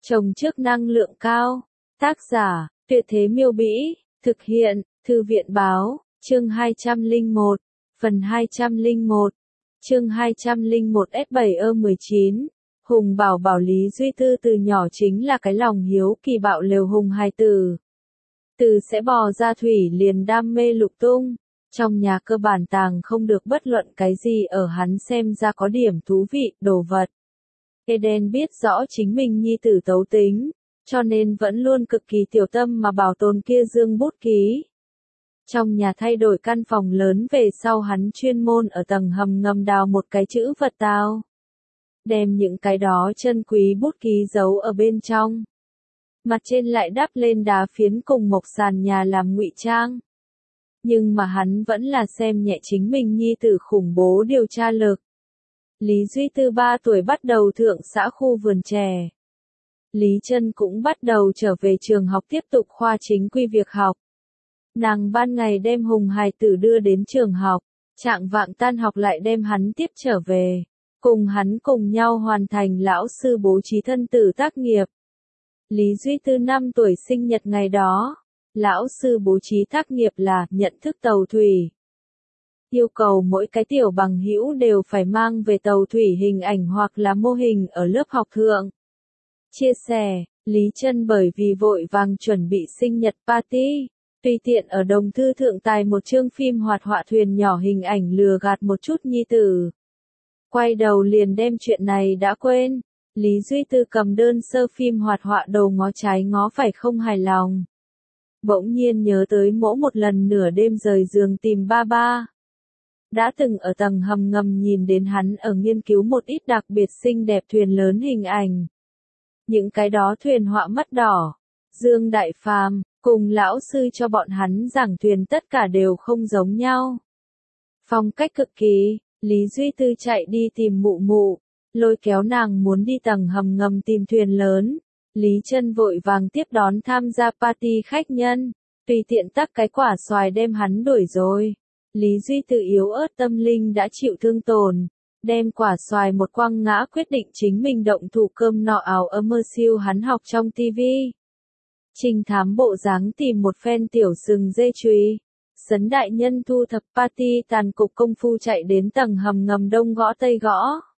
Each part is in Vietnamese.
Trồng trước năng lượng cao. Tác giả, Tuyệt Thế Miêu Bĩ, thực hiện, Thư viện Báo, chương 201, phần 201, chương 201 S7E19. Hùng bảo bảo Lý Duy Tư từ nhỏ chính là cái lòng hiếu kỳ bạo lều hùng hài tử. Từ sẽ bò ra thủy liền đam mê lục tung. Trong nhà cơ bản tàng không được bất luận cái gì ở hắn xem ra có điểm thú vị, đồ vật. Eden biết rõ chính mình nhi tử tấu tính, cho nên vẫn luôn cực kỳ tiểu tâm mà bảo tồn kia dương bút ký. Trong nhà thay đổi căn phòng lớn về sau hắn chuyên môn ở tầng hầm ngầm đào một cái chữ vật tao. Đem những cái đó chân quý bút ký giấu ở bên trong. Mặt trên lại đắp lên đá phiến cùng mộc sàn nhà làm ngụy trang. Nhưng mà hắn vẫn là xem nhẹ chính mình nhi tử khủng bố điều tra lực. Lý Duy Tư 3 tuổi bắt đầu thượng xã khu vườn chè. Lý Trân cũng bắt đầu trở về trường học tiếp tục khoa chính quy việc học. Nàng ban ngày đem Hùng hài tử đưa đến trường học, trạng vạng tan học lại đem hắn tiếp trở về, cùng hắn cùng nhau hoàn thành lão sư bố trí thân tử tác nghiệp. Lý Duy Tư 5 tuổi sinh nhật ngày đó, lão sư bố trí tác nghiệp là nhận thức tàu thủy. Yêu cầu mỗi cái tiểu bằng hữu đều phải mang về tàu thủy hình ảnh hoặc là mô hình ở lớp học thượng. Chia sẻ, Lý Trân bởi vì vội vàng chuẩn bị sinh nhật party, tùy tiện ở đồng thư thượng tài một chương phim hoạt họa thuyền nhỏ hình ảnh lừa gạt một chút nhi tử. Quay đầu liền đem chuyện này đã quên, Lý Duy Tư cầm đơn sơ phim hoạt họa đầu ngó trái ngó phải không hài lòng. Bỗng nhiên nhớ tới mỗi một lần nửa đêm rời giường tìm ba ba. Đã từng ở tầng hầm ngầm nhìn đến hắn ở nghiên cứu một ít đặc biệt xinh đẹp thuyền lớn hình ảnh. Những cái đó thuyền họa mắt đỏ, Dương Đại Phàm, cùng lão sư cho bọn hắn giảng thuyền tất cả đều không giống nhau. Phong cách cực kỳ, Lý Duy Tư chạy đi tìm mụ mụ, lôi kéo nàng muốn đi tầng hầm ngầm tìm thuyền lớn. Lý Trân vội vàng tiếp đón tham gia party khách nhân, tùy tiện tắc cái quả xoài đem hắn đuổi rồi. Lý Duy Tư yếu ớt tâm linh đã chịu thương tổn, đem quả xoài một quăng ngã quyết định chính mình động thủ cơm nọ ảo mơ siêu hắn học trong tivi. Trình thám bộ dáng tìm một phen tiểu sừng dê chùy. Sấn đại nhân thu thập party tàn cục công phu chạy đến tầng hầm ngầm đông gõ tây gõ.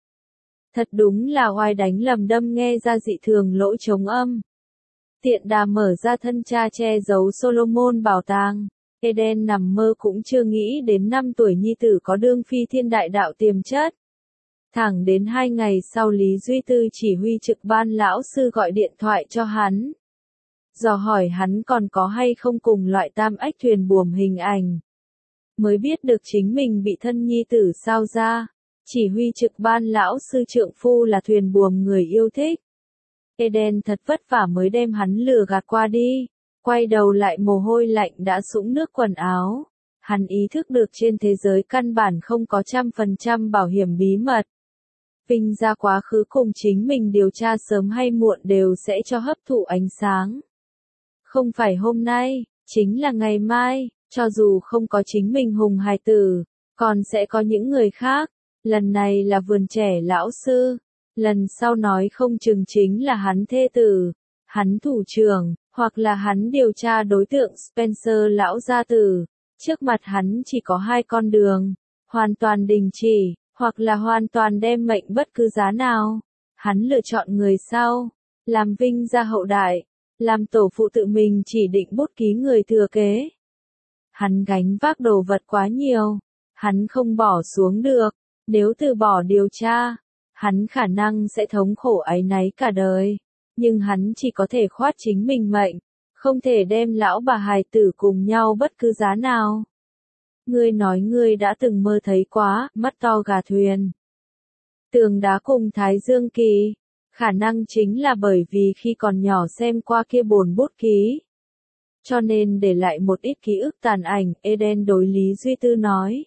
Thật đúng là oai đánh lầm đâm nghe ra dị thường lỗi chống âm. Tiện đà mở ra thân cha che giấu Solomon bảo tàng. Eden nằm mơ cũng chưa nghĩ đến 5 tuổi nhi tử có đương phi thiên đại đạo tiềm chất. Thẳng đến 2 ngày sau Lý Duy Tư chỉ huy trực ban lão sư gọi điện thoại cho hắn. Dò hỏi hắn còn có hay không cùng loại tam ếch thuyền buồm hình ảnh. Mới biết được chính mình bị thân nhi tử sao ra. Chỉ huy trực ban lão sư trượng phu là thuyền buồm người yêu thích. Eden thật vất vả mới đem hắn lừa gạt qua đi. Quay đầu lại mồ hôi lạnh đã sũng nước quần áo. Hắn ý thức được trên thế giới căn bản không có 100% bảo hiểm bí mật. Vinh ra quá khứ cùng chính mình điều tra sớm hay muộn đều sẽ cho hấp thụ ánh sáng. Không phải hôm nay, chính là ngày mai, cho dù không có chính mình Hùng hài tử, còn sẽ có những người khác. Lần này là vườn trẻ lão sư, lần sau nói không chừng chính là hắn thê tử, hắn thủ trưởng, hoặc là hắn điều tra đối tượng Spencer lão gia tử. Trước mặt hắn chỉ có 2 con đường, hoàn toàn đình chỉ, hoặc là hoàn toàn đem mệnh bất cứ giá nào. Hắn lựa chọn người sau, làm Vinh ra hậu đại, làm tổ phụ tự mình chỉ định bút ký người thừa kế. Hắn gánh vác đồ vật quá nhiều, hắn không bỏ xuống được. Nếu từ bỏ điều tra, hắn khả năng sẽ thống khổ áy náy cả đời. Nhưng hắn chỉ có thể khoát chính mình mệnh, không thể đem lão bà hài tử cùng nhau bất cứ giá nào. Ngươi nói ngươi đã từng mơ thấy quá, mắt to gà thuyền. Tường đá cùng Thái Dương Kỳ, khả năng chính là bởi vì khi còn nhỏ xem qua kia bồn bút ký. Cho nên để lại một ít ký ức tàn ảnh, Eden đối Lý Duy Tư nói.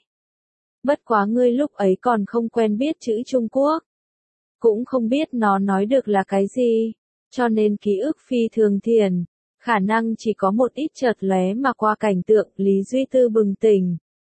Bất quá ngươi lúc ấy còn không quen biết chữ Trung Quốc. Cũng không biết nó nói được là cái gì. Cho nên ký ức phi thường thiền. Khả năng chỉ có một ít chợt lóe mà qua cảnh tượng. Lý Duy Tư bừng tỉnh.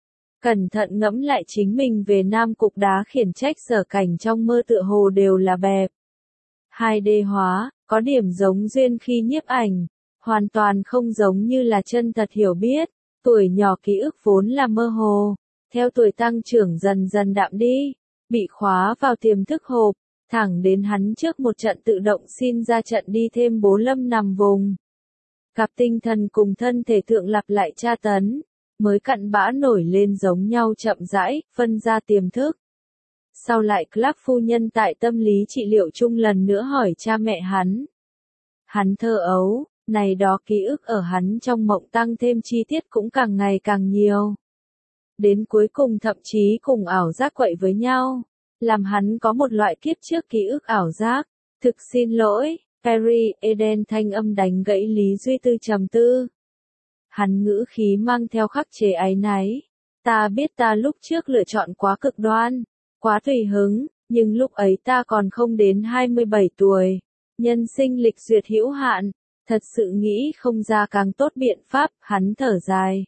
Cẩn thận ngẫm lại chính mình về Nam Cục Đá khiển trách sở cảnh trong mơ tựa hồ đều là bẹp. 2D hóa, có điểm giống duyên khi nhiếp ảnh, hoàn toàn không giống như là chân thật hiểu biết. Tuổi nhỏ ký ức vốn là mơ hồ, theo tuổi tăng trưởng dần dần đạm đi, bị khóa vào tiềm thức hộp, thẳng đến hắn trước một trận tự động xin ra trận đi thêm Bố Lâm nằm vùng. Cặp tinh thần cùng thân thể thượng lặp lại tra tấn, mới cặn bã nổi lên giống nhau chậm rãi, phân ra tiềm thức. Sau lại Clark phu nhân tại tâm lý trị liệu chung lần nữa hỏi cha mẹ hắn. Hắn thơ ấu, này đó ký ức ở hắn trong mộng tăng thêm chi tiết cũng càng ngày càng nhiều. Đến cuối cùng thậm chí cùng ảo giác quậy với nhau, làm hắn có một loại kiếp trước ký ức ảo giác. Thực xin lỗi, Perry, Eden thanh âm đánh gãy Lý Duy Tư trầm tư. Hắn ngữ khí mang theo khắc chế áy náy. Ta biết ta lúc trước lựa chọn quá cực đoan, quá tùy hứng, nhưng lúc ấy ta còn không đến 27 tuổi. Nhân sinh lịch duyệt hữu hạn, thật sự nghĩ không ra càng tốt biện pháp, hắn thở dài.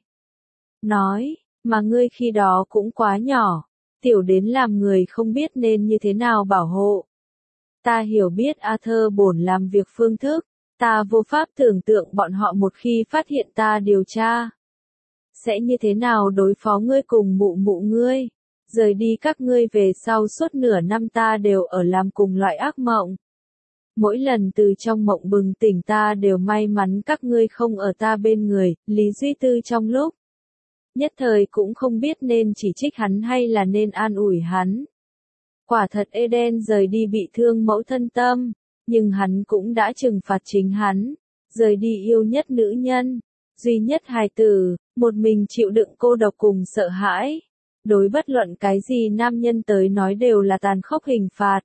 Nói, mà ngươi khi đó cũng quá nhỏ, tiểu đến làm người không biết nên như thế nào bảo hộ. Ta hiểu biết Arthur bổn làm việc phương thức, ta vô pháp tưởng tượng bọn họ một khi phát hiện ta điều tra. Sẽ như thế nào đối phó ngươi cùng mụ mụ ngươi, rời đi các ngươi về sau suốt nửa năm ta đều ở làm cùng loại ác mộng. Mỗi lần từ trong mộng bừng tỉnh ta đều may mắn các ngươi không ở ta bên người, Lý Duy Tư trong lúc nhất thời cũng không biết nên chỉ trích hắn hay là nên an ủi hắn. Quả thật Eden rời đi bị thương mẫu thân tâm, nhưng hắn cũng đã trừng phạt chính hắn, rời đi yêu nhất nữ nhân, duy nhất hài tử, một mình chịu đựng cô độc cùng sợ hãi. Đối bất luận cái gì nam nhân tới nói đều là tàn khốc hình phạt.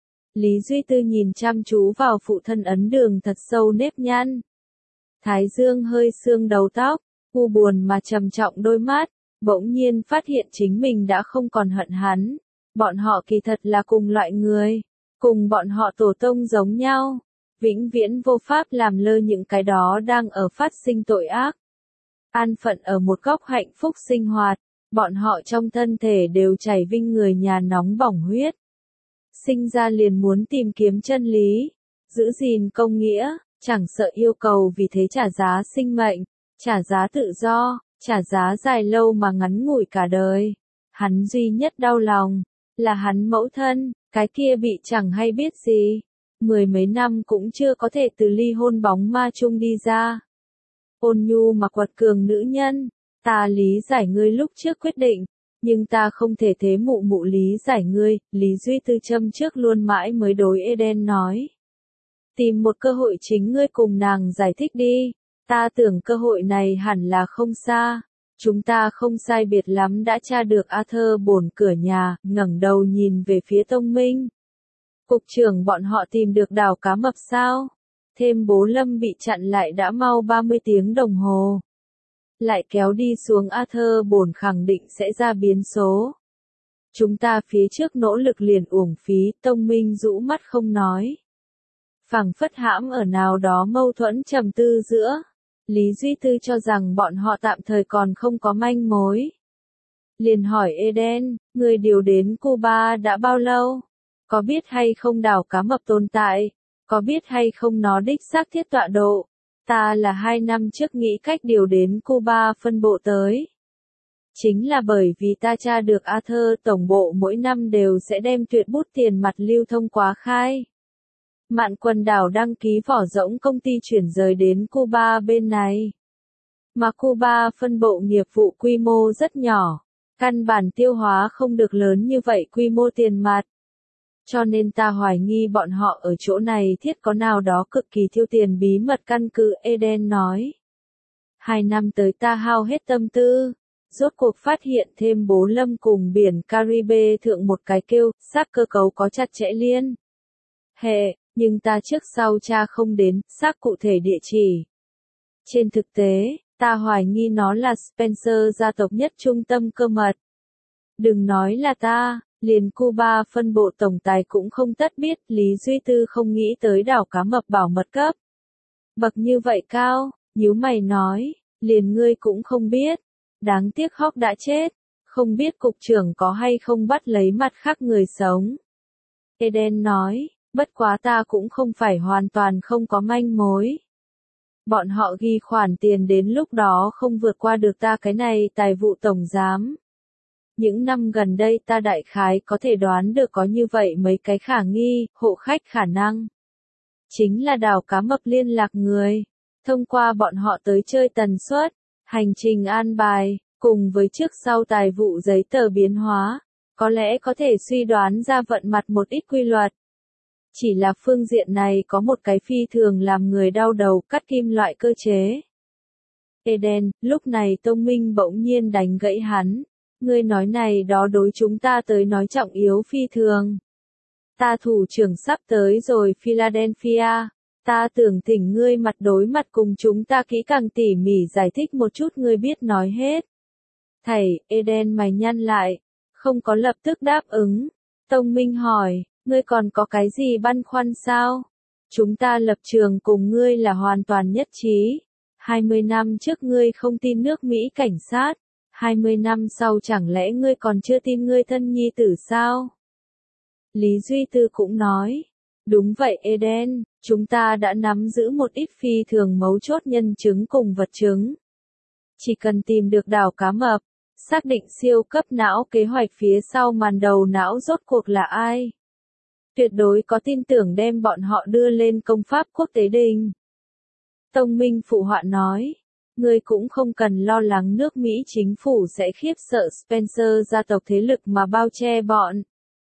Lý Duy Tư nhìn chăm chú vào phụ thân ấn đường thật sâu nếp nhăn. Thái dương hơi sương đầu tóc, u buồn mà trầm trọng đôi mắt, bỗng nhiên phát hiện chính mình đã không còn hận hắn. Bọn họ kỳ thật là cùng loại người, cùng bọn họ tổ tông giống nhau, vĩnh viễn vô pháp làm lơ những cái đó đang ở phát sinh tội ác. An phận ở một góc hạnh phúc sinh hoạt, bọn họ trong thân thể đều chảy vinh người nhà nóng bỏng huyết. Sinh ra liền muốn tìm kiếm chân lý, giữ gìn công nghĩa, chẳng sợ yêu cầu vì thế trả giá sinh mệnh, trả giá tự do, trả giá dài lâu mà ngắn ngủi cả đời. Hắn duy nhất đau lòng, là hắn mẫu thân, cái kia bị chẳng hay biết gì. 10 mấy năm cũng chưa có thể từ ly hôn bóng ma chung đi ra. Ôn nhu mà quật cường nữ nhân, ta lý giải ngươi lúc trước quyết định, nhưng ta không thể thế mụ mụ lý giải ngươi, Lý Duy Tư châm trước luôn mãi mới đối Eden nói. Tìm một cơ hội chính ngươi cùng nàng giải thích đi, ta tưởng cơ hội này hẳn là không xa. Chúng ta không sai biệt lắm đã tra được Arthur bổn cửa nhà, ngẩng đầu nhìn về phía Tông Minh. Cục trưởng bọn họ tìm được đào cá mập sao? Thêm Bố Lâm bị chặn lại đã mau 30 tiếng đồng hồ. Lại kéo đi xuống Arthur bổn khẳng định sẽ ra biến số. Chúng ta phía trước nỗ lực liền uổng phí, Tông Minh rũ mắt không nói. Phảng phất hãm ở nào đó mâu thuẫn trầm tư giữa. Lý Duy Tư cho rằng bọn họ tạm thời còn không có manh mối. Liền hỏi Eden, người điều đến Cuba đã bao lâu? Có biết hay không đảo cá mập tồn tại? Có biết hay không nó đích xác thiết tọa độ? Ta là 2 năm trước nghĩ cách điều đến Cuba phân bộ tới. Chính là bởi vì ta tra được Arthur tổng bộ mỗi năm đều sẽ đem tuyệt bút tiền mặt lưu thông quá khai. Mạn Quần đảo đăng ký vỏ rỗng công ty chuyển rời đến Cuba bên này. Mà Cuba phân bộ nghiệp vụ quy mô rất nhỏ, căn bản tiêu hóa không được lớn như vậy quy mô tiền mặt. Cho nên ta hoài nghi bọn họ ở chỗ này thiết có nào đó cực kỳ thiêu tiền bí mật căn cứ, Eden nói. 2 năm tới ta hao hết tâm tư, rốt cuộc phát hiện thêm Bố Lâm cùng biển Caribe thượng một cái kêu, xác cơ cấu có chặt chẽ liên hệ, nhưng ta trước sau tra không đến, xác cụ thể địa chỉ. Trên thực tế, ta hoài nghi nó là Spencer gia tộc nhất trung tâm cơ mật. Đừng nói là ta, liền Cuba phân bộ tổng tài cũng không tất biết, Lý Duy Tư không nghĩ tới đảo cá mập bảo mật cấp. Bậc như vậy cao, nhíu mày nói, liền ngươi cũng không biết. Đáng tiếc Hawk đã chết, không biết cục trưởng có hay không bắt lấy mặt khác người sống. Eden nói, Bất quá ta cũng không phải hoàn toàn không có manh mối. Bọn họ ghi khoản tiền đến lúc đó không vượt qua được ta cái này tài vụ tổng giám. Những năm gần đây ta đại khái có thể đoán được có như vậy mấy cái khả nghi, hộ khách khả năng. Chính là đào cá mập liên lạc người, thông qua bọn họ tới chơi tần suất, hành trình an bài, cùng với trước sau tài vụ giấy tờ biến hóa, có lẽ có thể suy đoán ra vận mặt một ít quy luật. Chỉ là phương diện này có một cái phi thường làm người đau đầu cắt kim loại cơ chế. Eden, lúc này Tông Minh bỗng nhiên đánh gãy hắn. Ngươi nói này đó đối chúng ta tới nói trọng yếu phi thường. Ta thủ trưởng sắp tới rồi Philadelphia. Ta tưởng thỉnh ngươi mặt đối mặt cùng chúng ta kỹ càng tỉ mỉ giải thích một chút ngươi biết nói hết. Thầy, Eden mày nhăn lại, không có lập tức đáp ứng. Tông Minh hỏi, ngươi còn có cái gì băn khoăn sao? Chúng ta lập trường cùng ngươi là hoàn toàn nhất trí. 20 năm trước ngươi không tin nước Mỹ cảnh sát. 20 năm sau chẳng lẽ ngươi còn chưa tin ngươi thân nhi tử sao? Lý Duy Tư cũng nói, đúng vậy Eden, chúng ta đã nắm giữ một ít phi thường mấu chốt nhân chứng cùng vật chứng. Chỉ cần tìm được đào cá mập, xác định siêu cấp não kế hoạch phía sau màn đầu não rốt cuộc là ai. Tuyệt đối có tin tưởng đem bọn họ đưa lên công pháp quốc tế đình. Tông Minh phụ họa nói. Ngươi cũng không cần lo lắng nước Mỹ chính phủ sẽ khiếp sợ Spencer gia tộc thế lực mà bao che bọn.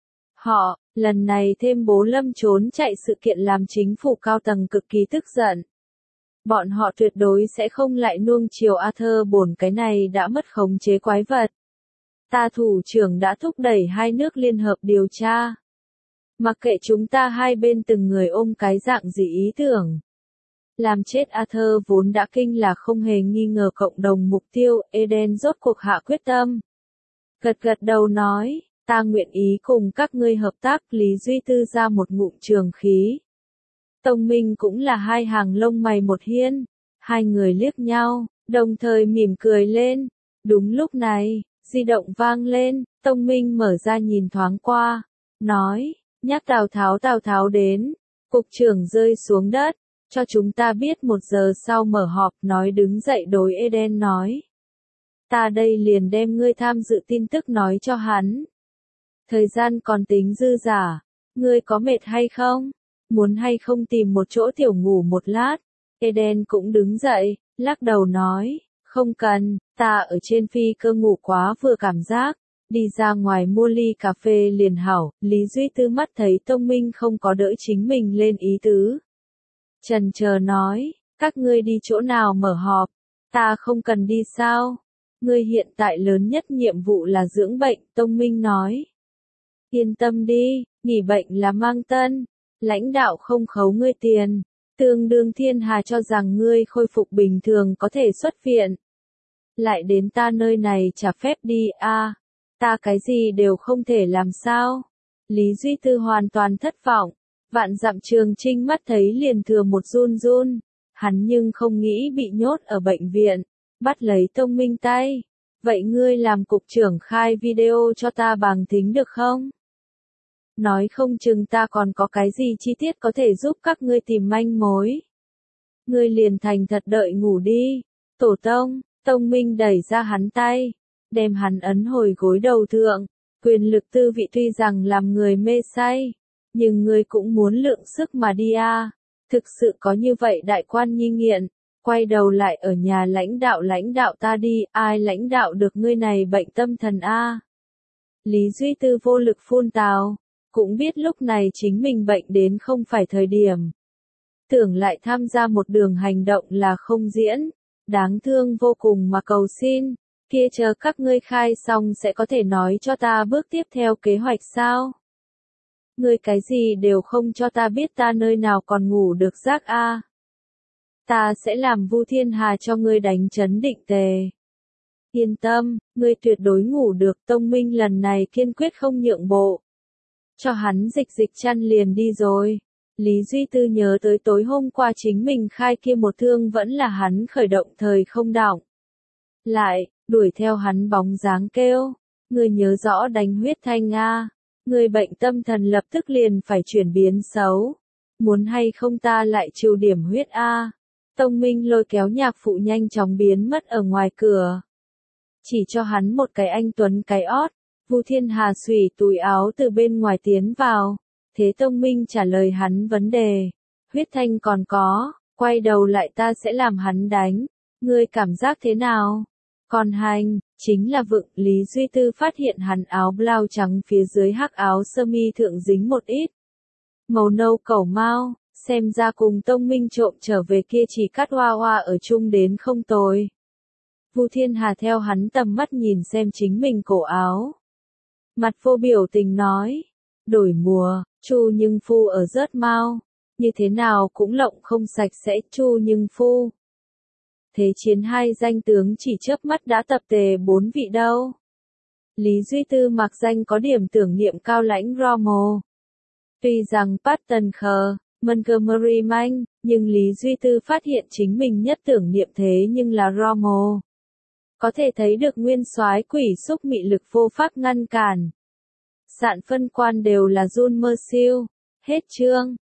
Họ, lần này thêm bố Lâm trốn chạy sự kiện làm chính phủ cao tầng cực kỳ tức giận. Bọn họ tuyệt đối sẽ không lại nuông chiều Arthur bổn cái này đã mất khống chế quái vật. Ta thủ trưởng đã thúc đẩy hai nước liên hợp điều tra. Mặc kệ chúng ta hai bên từng người ôm cái dạng gì ý tưởng. Làm chết Arthur vốn đã kinh là không hề nghi ngờ cộng đồng mục tiêu, Eden rốt cuộc hạ quyết tâm. Gật gật đầu nói, ta nguyện ý cùng các ngươi hợp tác. Lý Duy Tư ra một ngụm trường khí. Tông Minh cũng là hai hàng lông mày một hiên. Hai người liếc nhau, đồng thời mỉm cười lên. Đúng lúc này, di động vang lên, Tông Minh mở ra nhìn thoáng qua. Nói, nhắc Tào Tháo đến. Cục trưởng rơi xuống đất. Cho chúng ta biết 1 giờ sau mở họp, nói đứng dậy đối Eden nói. Ta đây liền đem ngươi tham dự tin tức nói cho hắn. Thời gian còn tính dư giả, ngươi có mệt hay không? Muốn hay không tìm một chỗ tiểu ngủ một lát? Eden cũng đứng dậy, lắc đầu nói, không cần, ta ở trên phi cơ ngủ quá vừa cảm giác. Đi ra ngoài mua ly cà phê liền hảo. Lý Duy Tư mắt thấy Tông Minh không có đỡ chính mình lên ý tứ. Chần chờ nói, các ngươi đi chỗ nào mở họp, ta không cần đi sao? Ngươi hiện tại lớn nhất nhiệm vụ là dưỡng bệnh, Tông Minh nói. Yên tâm đi, nghỉ bệnh là mang tân, lãnh đạo không khấu ngươi tiền, tương đương thiên hà cho rằng ngươi khôi phục bình thường có thể xuất viện. Lại đến ta nơi này trả phép đi a, ta cái gì đều không thể làm sao? Lý Duy Tư hoàn toàn thất vọng. Vạn Dặm Trường Trinh mắt thấy liền thừa một run run, hắn nhưng không nghĩ bị nhốt ở bệnh viện, bắt lấy Tông Minh tay. Vậy ngươi làm cục trưởng khai video cho ta bằng thính được không? Nói không chừng ta còn có cái gì chi tiết có thể giúp các ngươi tìm manh mối. Ngươi liền thành thật đợi ngủ đi. Tổ tông, Tông Minh đẩy ra hắn tay, đem hắn ấn hồi gối đầu thượng. Quyền lực tư vị tuy rằng làm người mê say. Nhưng ngươi cũng muốn lượng sức mà đi a. Thực sự có như vậy đại quan nhi nghiện, quay đầu lại ở nhà lãnh đạo ta đi, ai lãnh đạo được ngươi này bệnh tâm thần a. Lý Duy Tư vô lực phun tào, cũng biết lúc này chính mình bệnh đến không phải thời điểm. Tưởng lại tham gia một đường hành động là không diễn, đáng thương vô cùng mà cầu xin, kia chờ các ngươi khai xong sẽ có thể nói cho ta bước tiếp theo kế hoạch sao? Ngươi cái gì đều không cho ta biết, ta nơi nào còn ngủ được giấc a. Ta sẽ làm Vu Thiên Hà cho ngươi đánh chấn định tề. Yên tâm, ngươi tuyệt đối ngủ được. Tông Minh lần này kiên quyết không nhượng bộ. Cho hắn dịch chăn liền đi rồi. Lý Duy Tư nhớ tới tối hôm qua chính mình khai kia một thương vẫn là hắn khởi động thời không đọng. Lại, đuổi theo hắn bóng dáng kêu. Ngươi nhớ rõ đánh huyết thanh a. Người bệnh tâm thần lập tức liền phải chuyển biến xấu. Muốn hay không ta lại trừ điểm huyết a. Tông Minh lôi kéo nhạc phụ nhanh chóng biến mất ở ngoài cửa. Chỉ cho hắn một cái anh tuấn cái ót. Vu Thiên Hà xùy túi áo từ bên ngoài tiến vào. Thế Tông Minh trả lời hắn vấn đề. Huyết thanh còn có, quay đầu lại ta sẽ làm hắn đánh. Ngươi cảm giác thế nào? Còn hành, chính là vựng. Lý Duy Tư phát hiện hắn áo blau trắng phía dưới hắc áo sơ mi thượng dính một ít màu nâu cẩu mao, xem ra cùng Tông Minh trộm trở về kia chỉ cắt hoa hoa ở chung đến không tồi. Vu Thiên Hà theo hắn tầm mắt nhìn xem chính mình cổ áo. Mặt vô biểu tình nói, đổi mùa, Chu Nhưng Phu ở rớt mau, như thế nào cũng lộng không sạch sẽ. Chu Nhưng Phu. Thế chiến hai danh tướng chỉ chớp mắt đã tập tề 4 vị đâu. Lý Duy Tư mặc danh có điểm tưởng niệm cao lãnh Rommel. Tuy rằng Patton khờ, Montgomery manh, nhưng Lý Duy Tư phát hiện chính mình nhất tưởng niệm thế nhưng là Rommel. Có thể thấy được nguyên soái quỷ xúc mị lực vô pháp ngăn cản. Sạn phân quan đều là Jun Mercier. Hết chương.